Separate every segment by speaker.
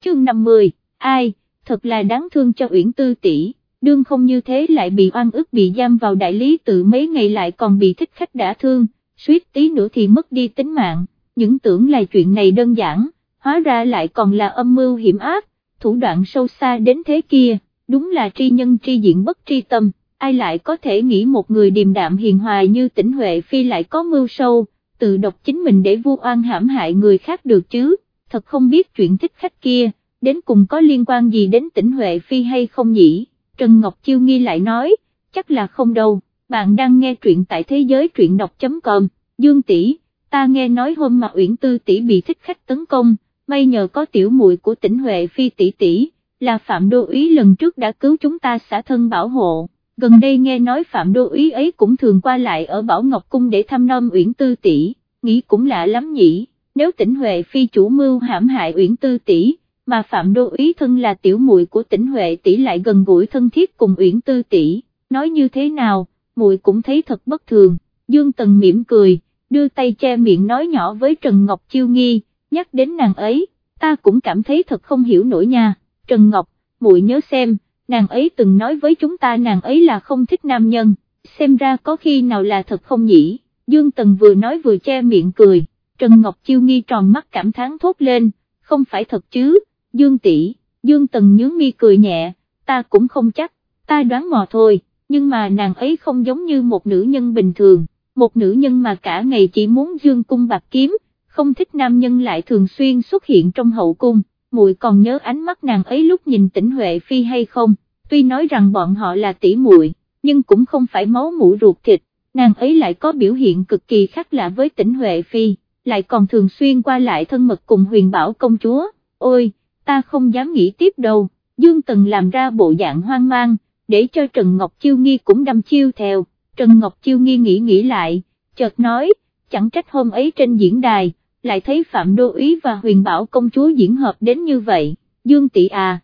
Speaker 1: chương 50, ai, thật là đáng thương cho Uyển Tư tỷ, đương không như thế lại bị oan ức bị giam vào đại lý tự mấy ngày lại còn bị thích khách đả thương, suýt tí nữa thì mất đi tính mạng, những tưởng là chuyện này đơn giản, hóa ra lại còn là âm mưu hiểm ác, thủ đoạn sâu xa đến thế kia, đúng là tri nhân tri diện bất tri tâm, ai lại có thể nghĩ một người điềm đạm hiền hòa như Tĩnh Huệ Phi lại có mưu sâu, tự độc chính mình để vu oan hãm hại người khác được chứ, thật không biết chuyện thích khách kia, đến cùng có liên quan gì đến Tĩnh Huệ Phi hay không nhỉ, Trần Ngọc Chiêu Nghi lại nói, chắc là không đâu, bạn đang nghe truyện tại thế giới truyện đọc.com, Dương tỷ, ta nghe nói hôm mà Uyển Tư tỷ bị thích khách tấn công, may nhờ có tiểu muội của Tĩnh Huệ Phi tỷ tỷ, là Phạm Đô úy lần trước đã cứu chúng ta xả thân bảo hộ, gần đây nghe nói Phạm Đô úy ấy cũng thường qua lại ở Bảo Ngọc Cung để thăm nom Uyển Tư tỷ, nghĩ cũng lạ lắm nhỉ, nếu Tĩnh Huệ Phi chủ mưu hãm hại Uyển Tư tỷ, mà Phạm Đô úy thân là tiểu muội của Tĩnh Huệ tỷ lại gần gũi thân thiết cùng Uyển Tư tỷ, nói như thế nào, muội cũng thấy thật bất thường, Dương Tần mỉm cười, đưa tay che miệng nói nhỏ với Trần Ngọc Chiêu Nghi, nhắc đến nàng ấy, ta cũng cảm thấy thật không hiểu nổi nha, Trần Ngọc, muội nhớ xem, nàng ấy từng nói với chúng ta nàng ấy là không thích nam nhân, xem ra có khi nào là thật không nhỉ, Dương Tần vừa nói vừa che miệng cười, Trần Ngọc Chiêu Nghi tròn mắt cảm thán thốt lên, không phải thật chứ, Dương tỷ, Dương Tần nhướng mi cười nhẹ, ta cũng không chắc, ta đoán mò thôi, nhưng mà nàng ấy không giống như một nữ nhân bình thường, một nữ nhân mà cả ngày chỉ muốn dương cung bạc kiếm, không thích nam nhân lại thường xuyên xuất hiện trong hậu cung, muội còn nhớ ánh mắt nàng ấy lúc nhìn Tĩnh Huệ Phi hay không, tuy nói rằng bọn họ là tỷ muội, nhưng cũng không phải máu mủ ruột thịt, nàng ấy lại có biểu hiện cực kỳ khác lạ với Tĩnh Huệ Phi, lại còn thường xuyên qua lại thân mật cùng Huyền Bảo công chúa, ôi, ta không dám nghĩ tiếp đâu, Dương Tần làm ra bộ dạng hoang mang, để cho Trần Ngọc Chiêu Nghi cũng đâm chiêu theo, Trần Ngọc Chiêu Nghi nghĩ lại, chợt nói, chẳng trách hôm ấy trên diễn đài, lại thấy Phạm Đô úy và Huyền Bảo công chúa diễn hợp đến như vậy, Dương tỷ à,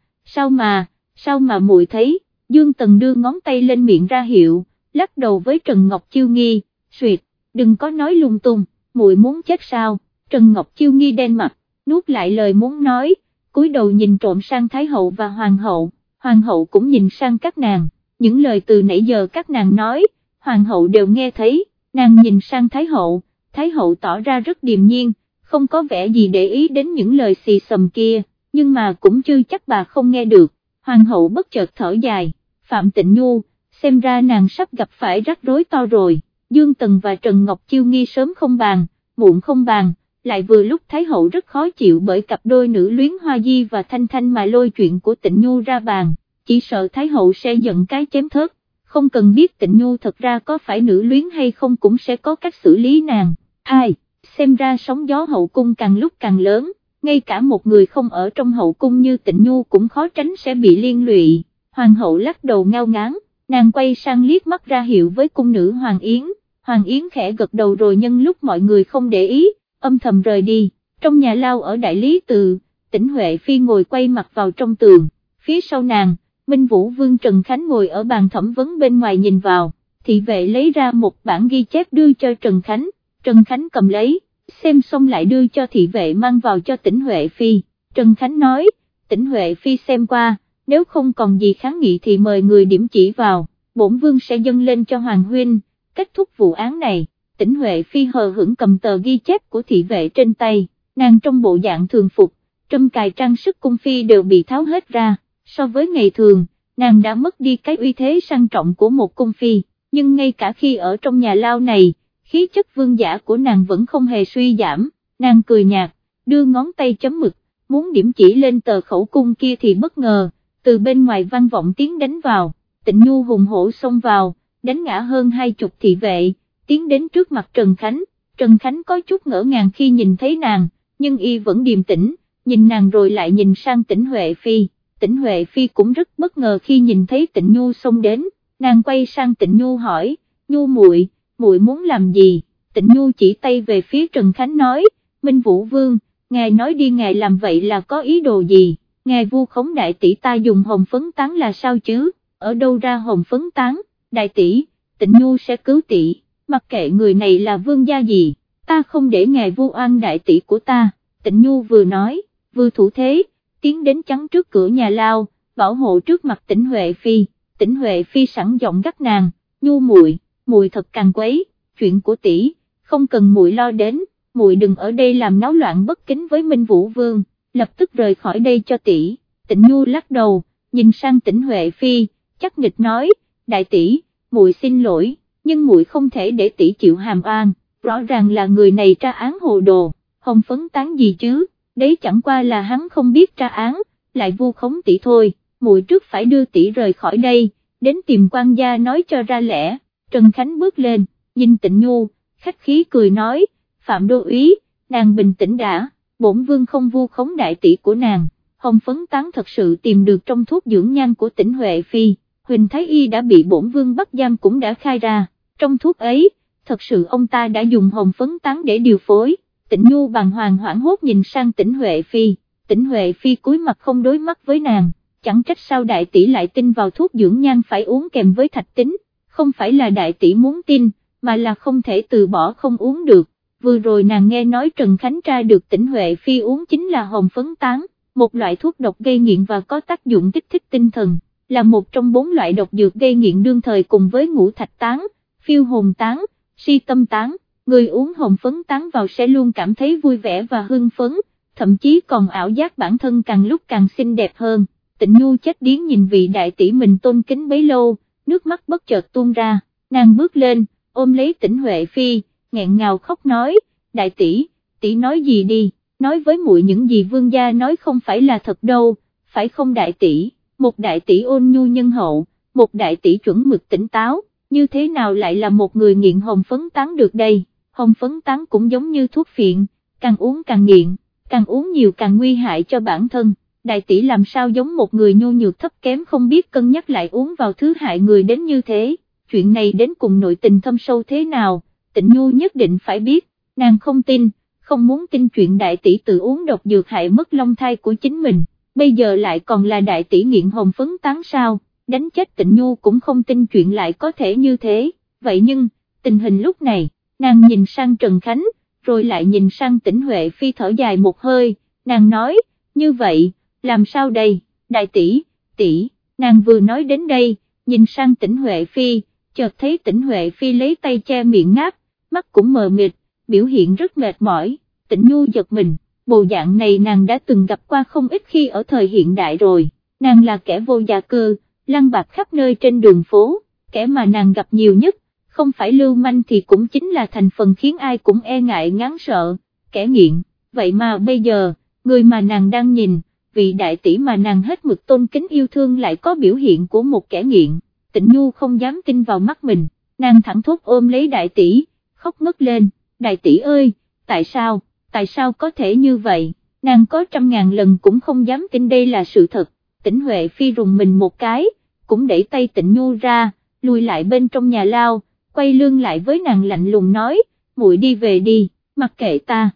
Speaker 1: sao mà muội thấy, Dương Tần đưa ngón tay lên miệng ra hiệu, lắc đầu với Trần Ngọc Chiêu Nghi, suyệt, đừng có nói lung tung, muội muốn chết sao, Trần Ngọc Chiêu Nghi đen mặt, nuốt lại lời muốn nói, cúi đầu nhìn trộm sang Thái hậu và Hoàng hậu cũng nhìn sang các nàng, những lời từ nãy giờ các nàng nói, Hoàng hậu đều nghe thấy, nàng nhìn sang Thái hậu tỏ ra rất điềm nhiên, không có vẻ gì để ý đến những lời xì xầm kia, nhưng mà cũng chưa chắc bà không nghe được, Hoàng hậu bất chợt thở dài, Phạm Tịnh Nhu, xem ra nàng sắp gặp phải rắc rối to rồi, Dương Tần và Trần Ngọc Chiêu Nghi sớm không bàn, muộn không bàn, lại vừa lúc Thái hậu rất khó chịu bởi cặp đôi nữ luyến Hoa Di và Thanh Thanh mà lôi chuyện của Tịnh Nhu ra bàn, chỉ sợ Thái hậu sẽ giận cái chém thớt, không cần biết Tịnh Nhu thật ra có phải nữ luyến hay không cũng sẽ có cách xử lý nàng, ai, xem ra sóng gió hậu cung càng lúc càng lớn, ngay cả một người không ở trong hậu cung như Tịnh Nhu cũng khó tránh sẽ bị liên lụy, Hoàng hậu lắc đầu ngao ngán, nàng quay sang liếc mắt ra hiệu với cung nữ Hoàng Yến khẽ gật đầu rồi nhân lúc mọi người không để ý, âm thầm rời đi, trong nhà lao ở Đại Lý Tự, Tĩnh Huệ Phi ngồi quay mặt vào trong tường, phía sau nàng, Minh Vũ Vương Trần Khánh ngồi ở bàn thẩm vấn bên ngoài nhìn vào, thị vệ lấy ra một bản ghi chép đưa cho Trần Khánh cầm lấy, xem xong lại đưa cho thị vệ mang vào cho Tĩnh Huệ Phi, Trần Khánh nói, Tĩnh Huệ Phi xem qua, nếu không còn gì kháng nghị thì mời người điểm chỉ vào, bổn vương sẽ dâng lên cho Hoàng huynh, kết thúc vụ án này. Tĩnh Huệ Phi hờ hững cầm tờ ghi chép của thị vệ trên tay, nàng trong bộ dạng thường phục, trâm cài trang sức cung phi đều bị tháo hết ra, so với ngày thường, nàng đã mất đi cái uy thế sang trọng của một cung phi, nhưng ngay cả khi ở trong nhà lao này, khí chất vương giả của nàng vẫn không hề suy giảm, nàng cười nhạt, đưa ngón tay chấm mực, muốn điểm chỉ lên tờ khẩu cung kia thì bất ngờ, từ bên ngoài vang vọng tiếng đánh vào, Tịnh Nhu hùng hổ xông vào, đánh ngã hơn 20 thị vệ, tiến đến trước mặt Trần Khánh có chút ngỡ ngàng khi nhìn thấy nàng, nhưng y vẫn điềm tĩnh, nhìn nàng rồi lại nhìn sang Tĩnh Huệ Phi cũng rất bất ngờ khi nhìn thấy Tịnh Nhu xông đến, nàng quay sang Tịnh Nhu hỏi, Nhu muội muốn làm gì, Tịnh Nhu chỉ tay về phía Trần Khánh nói, Minh Vũ Vương, ngài nói đi ngài làm vậy là có ý đồ gì, ngài vu khống đại tỷ ta dùng hồng phấn tán là sao chứ, ở đâu ra hồng phấn tán, đại tỷ, Tịnh Nhu sẽ cứu tỷ. Mặc kệ người này là vương gia gì, ta không để ngài vu oan đại tỷ của ta, Tịnh Nhu vừa nói, vừa thủ thế, tiến đến chắn trước cửa nhà lao, bảo hộ trước mặt Tĩnh Huệ Phi. Tĩnh Huệ Phi sẵn giọng gắt nàng, Nhu muội, muội thật càng quấy, chuyện của tỷ không cần muội lo đến, muội đừng ở đây làm náo loạn bất kính với Minh Vũ Vương, lập tức rời khỏi đây cho tỷ. Tĩnh Nhu lắc đầu, nhìn sang Tĩnh Huệ Phi, chắc nịch nói, đại tỷ, muội xin lỗi, nhưng muội không thể để tỷ chịu hàm oan, rõ ràng là người này tra án hồ đồ, Hồng Phấn Tán gì chứ, đấy chẳng qua là hắn không biết tra án, lại vu khống tỷ thôi, muội trước phải đưa tỷ rời khỏi đây, đến tìm quan gia nói cho ra lẽ. Trần Khánh bước lên, nhìn Tĩnh Nhu, khách khí cười nói, Phạm đô úy, nàng bình tĩnh đã, bổn vương không vu khống đại tỷ của nàng. Hồng Phấn Tán thật sự tìm được trong thuốc dưỡng nhan của Tĩnh Huệ Phi, Huỳnh Thái Y đã bị bổn vương bắt giam cũng đã khai ra, trong thuốc ấy, thật sự ông ta đã dùng Hồng Phấn Tán để điều phối. Tĩnh Nhu bàng hoàng hoảng hốt nhìn sang Tĩnh Huệ Phi, Tĩnh Huệ Phi cúi mặt không đối mắt với nàng, chẳng trách sao đại tỷ lại tin vào thuốc dưỡng nhan phải uống kèm với thạch tín, không phải là đại tỷ muốn tin, mà là không thể từ bỏ không uống được. Vừa rồi nàng nghe nói Trần Khánh tra được Tĩnh Huệ Phi uống chính là Hồng Phấn Tán, một loại thuốc độc gây nghiện và có tác dụng kích thích tinh thần, là một trong 4 loại độc dược gây nghiện đương thời cùng với ngũ thạch tán, phiêu hồn tán, si tâm tán. Người uống Hồng Phấn Tán vào sẽ luôn cảm thấy vui vẻ và hưng phấn, thậm chí còn ảo giác bản thân càng lúc càng xinh đẹp hơn. Tĩnh Nhu chết điếng nhìn vị đại tỷ mình tôn kính bấy lâu, nước mắt bất chợt tuôn ra, nàng bước lên, ôm lấy Tĩnh Huệ Phi, nghẹn ngào khóc nói, đại tỷ, tỷ nói gì đi, nói với muội những gì vương gia nói không phải là thật đâu, phải không đại tỷ, một đại tỷ ôn nhu nhân hậu, một đại tỷ chuẩn mực tỉnh táo, như thế nào lại là một người nghiện Hồng Phấn Tán được đây. Hồng Phấn Tán cũng giống như thuốc phiện, càng uống càng nghiện, càng uống nhiều càng nguy hại cho bản thân, đại tỷ làm sao giống một người nhu nhược thấp kém không biết cân nhắc lại uống vào thứ hại người đến như thế, chuyện này đến cùng nội tình thâm sâu thế nào, Tĩnh Nhu nhất định phải biết, nàng không tin, không muốn tin chuyện đại tỷ tự uống độc dược hại mất long thai của chính mình, bây giờ lại còn là đại tỷ nghiện Hồng Phấn Tán sao, đánh chết Tĩnh Nhu cũng không tin chuyện lại có thể như thế, vậy nhưng, tình hình lúc này, nàng nhìn sang Trần Khánh, rồi lại nhìn sang Tĩnh Huệ Phi thở dài một hơi, nàng nói, như vậy, làm sao đây, đại tỷ, tỷ, nàng vừa nói đến đây, nhìn sang Tĩnh Huệ Phi, chợt thấy Tĩnh Huệ Phi lấy tay che miệng ngáp, mắt cũng mờ mịt, biểu hiện rất mệt mỏi. Tĩnh Nhu giật mình, bộ dạng này nàng đã từng gặp qua không ít khi ở thời hiện đại rồi, nàng là kẻ vô gia cư, lăn bạc khắp nơi trên đường phố, kẻ mà nàng gặp nhiều nhất, không phải lưu manh thì cũng chính là thành phần khiến ai cũng e ngại ngán sợ, kẻ nghiện, vậy mà bây giờ, người mà nàng đang nhìn, vị đại tỷ mà nàng hết mực tôn kính yêu thương lại có biểu hiện của một kẻ nghiện. Tĩnh Nhu không dám tin vào mắt mình, nàng thẳng thốt ôm lấy đại tỷ, khóc ngất lên, đại tỷ ơi, tại sao có thể như vậy, nàng có 100.000 lần cũng không dám tin đây là sự thật. Tĩnh Huệ Phi rùng mình một cái, cũng đẩy tay Tĩnh Nhu ra, lùi lại bên trong nhà lao, quay lưng lại với nàng lạnh lùng nói, muội đi về đi, mặc kệ ta,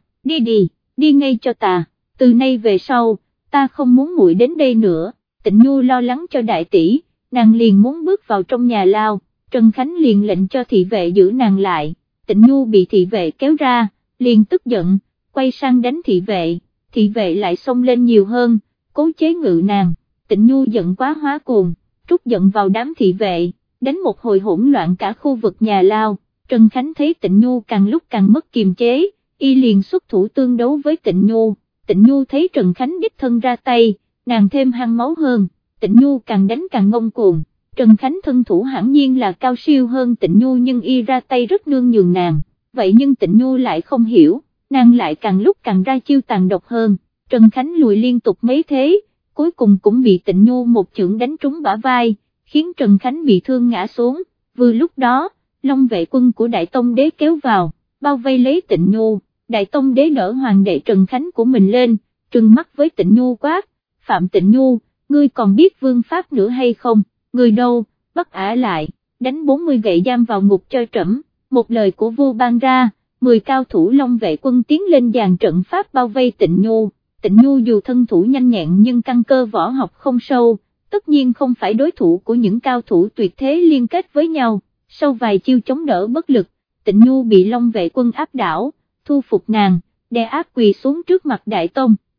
Speaker 1: đi ngay cho ta, từ nay về sau, ta không muốn muội đến đây nữa. Tĩnh Nhu lo lắng cho đại tỷ, nàng liền muốn bước vào trong nhà lao, Trần Khánh liền lệnh cho thị vệ giữ nàng lại, Tĩnh Nhu bị thị vệ kéo ra, liền tức giận, quay sang đánh thị vệ lại xông lên nhiều hơn, cố chế ngự nàng, Tĩnh Nhu giận quá hóa cuồng, trút giận vào đám thị vệ, đánh một hồi hỗn loạn cả khu vực nhà lao. Trần Khánh thấy Tĩnh Nhu càng lúc càng mất kiềm chế, y liền xuất thủ tương đấu với Tĩnh Nhu thấy Trần Khánh đích thân ra tay, nàng thêm hăng máu hơn, Tĩnh Nhu càng đánh càng ngông cuồng. Trần Khánh thân thủ hẳn nhiên là cao siêu hơn Tĩnh Nhu nhưng y ra tay rất nương nhường nàng, vậy nhưng Tĩnh Nhu lại không hiểu, nàng lại càng lúc càng ra chiêu tàn độc hơn. Trần Khánh lùi liên tục mấy thế, cuối cùng cũng bị Tĩnh Nhu một chưởng đánh trúng bả vai, khiến Trần Khánh bị thương ngã xuống. Vừa lúc đó, Long vệ quân của Đại Tông Đế kéo vào, bao vây lấy Tĩnh Nhu. Đại Tông Đế đỡ hoàng đệ Trần Khánh của mình lên, trừng mắt với Tĩnh Nhu quát, Phạm Tĩnh Nhu, ngươi còn biết vương pháp nữa hay không, người đâu, bắt ả lại, đánh 40 gậy giam vào ngục cho trẫm. Một lời của vua ban ra, 10 cao thủ Long vệ quân tiến lên dàn trận pháp bao vây Tĩnh Nhu. Tĩnh Nhu dù thân thủ nhanh nhẹn nhưng căn cơ võ học không sâu, tất nhiên không phải đối thủ của những cao thủ tuyệt thế liên kết với nhau. Sau vài chiêu chống đỡ bất lực, Tĩnh Nhu bị Long vệ quân áp đảo, thu phục nàng, đè áp quỳ xuống trước mặt Đại Tông.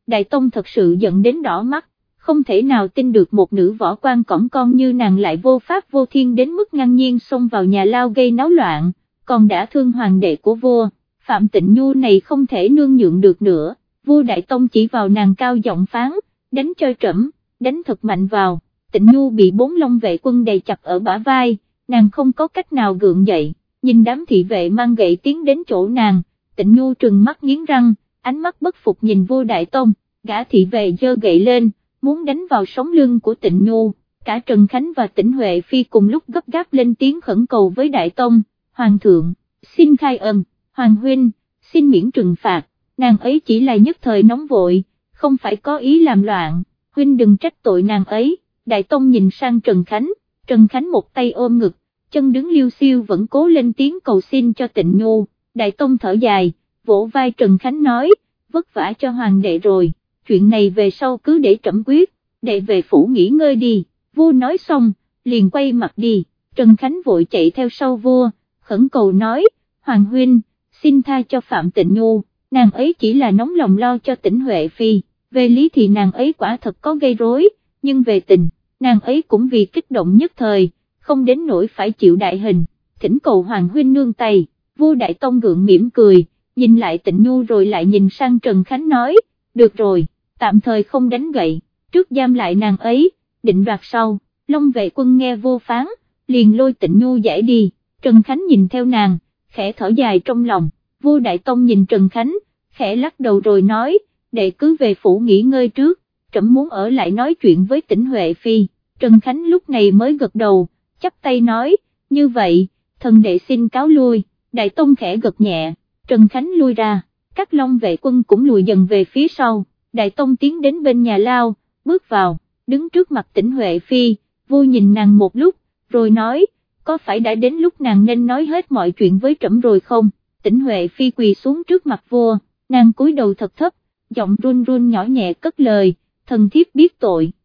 Speaker 1: Đại Tông thật sự giận đến đỏ mắt, không thể nào tin được một nữ võ quan cỏn con như nàng lại vô pháp vô thiên đến mức ngang nhiên xông vào nhà lao gây náo loạn, còn đã thương hoàng đệ của vua. Phạm Tịnh Nhu này không thể nương nhượng được nữa, vua Đại Tông chỉ vào nàng cao giọng phán, đánh cho trẫm, đánh thật mạnh vào. Tịnh Nhu bị 4 long vệ quân đè chặt ở bả vai, nàng không có cách nào gượng dậy, nhìn đám thị vệ mang gậy tiến đến chỗ nàng, Tịnh Nhu trừng mắt nghiến răng, ánh mắt bất phục nhìn vua Đại Tông, gã thị vệ giơ gậy lên, muốn đánh vào sống lưng của Tịnh Nhu, cả Trần Khánh và Tĩnh Huệ Phi cùng lúc gấp gáp lên tiếng khẩn cầu với Đại Tông, Hoàng thượng, xin khai ân, Hoàng huynh, xin miễn trừng phạt, nàng ấy chỉ là nhất thời nóng vội, không phải có ý làm loạn, huynh đừng trách tội nàng ấy. Đại Tông nhìn sang Trần Khánh một tay ôm ngực, chân đứng liêu xiêu vẫn cố lên tiếng cầu xin cho Tịnh Nhu. Đại Tông thở dài, vỗ vai Trần Khánh nói, vất vả cho hoàng đệ rồi, chuyện này về sau cứ để trẫm quyết, đệ về phủ nghỉ ngơi đi. Vua nói xong, liền quay mặt đi, Trần Khánh vội chạy theo sau vua, khẩn cầu nói, Hoàng huynh, xin tha cho Phạm Tịnh Nhu, nàng ấy chỉ là nóng lòng lo cho Tĩnh Huệ Phi, về lý thì nàng ấy quả thật có gây rối, nhưng về tình, nàng ấy cũng vì kích động nhất thời, không đến nỗi phải chịu đại hình, thỉnh cầu Hoàng huynh nương tay. Vua Đại Tông gượng mỉm cười, nhìn lại Tịnh Nhu rồi lại nhìn sang Trần Khánh nói, được rồi, tạm thời không đánh gậy, trước giam lại nàng ấy, định đoạt sau. Long vệ quân nghe vua phán, liền lôi Tịnh Nhu giải đi, Trần Khánh nhìn theo nàng, khẽ thở dài trong lòng. Vua Đại Tông nhìn Trần Khánh, khẽ lắc đầu rồi nói, đệ cứ về phủ nghỉ ngơi trước, trẫm muốn ở lại nói chuyện với Tĩnh Huệ Phi. Trần Khánh lúc này mới gật đầu, chắp tay nói, như vậy, thần đệ xin cáo lui. Đại Tông khẽ gật nhẹ, Trần Khánh lui ra, các long vệ quân cũng lùi dần về phía sau, Đại Tông tiến đến bên nhà lao, bước vào, đứng trước mặt Tĩnh Huệ Phi, vua nhìn nàng một lúc, rồi nói, có phải đã đến lúc nàng nên nói hết mọi chuyện với trẫm rồi không? Tĩnh Huệ Phi quỳ xuống trước mặt vua, nàng cúi đầu thật thấp, giọng run run nhỏ nhẹ cất lời, thần thiếp biết tội.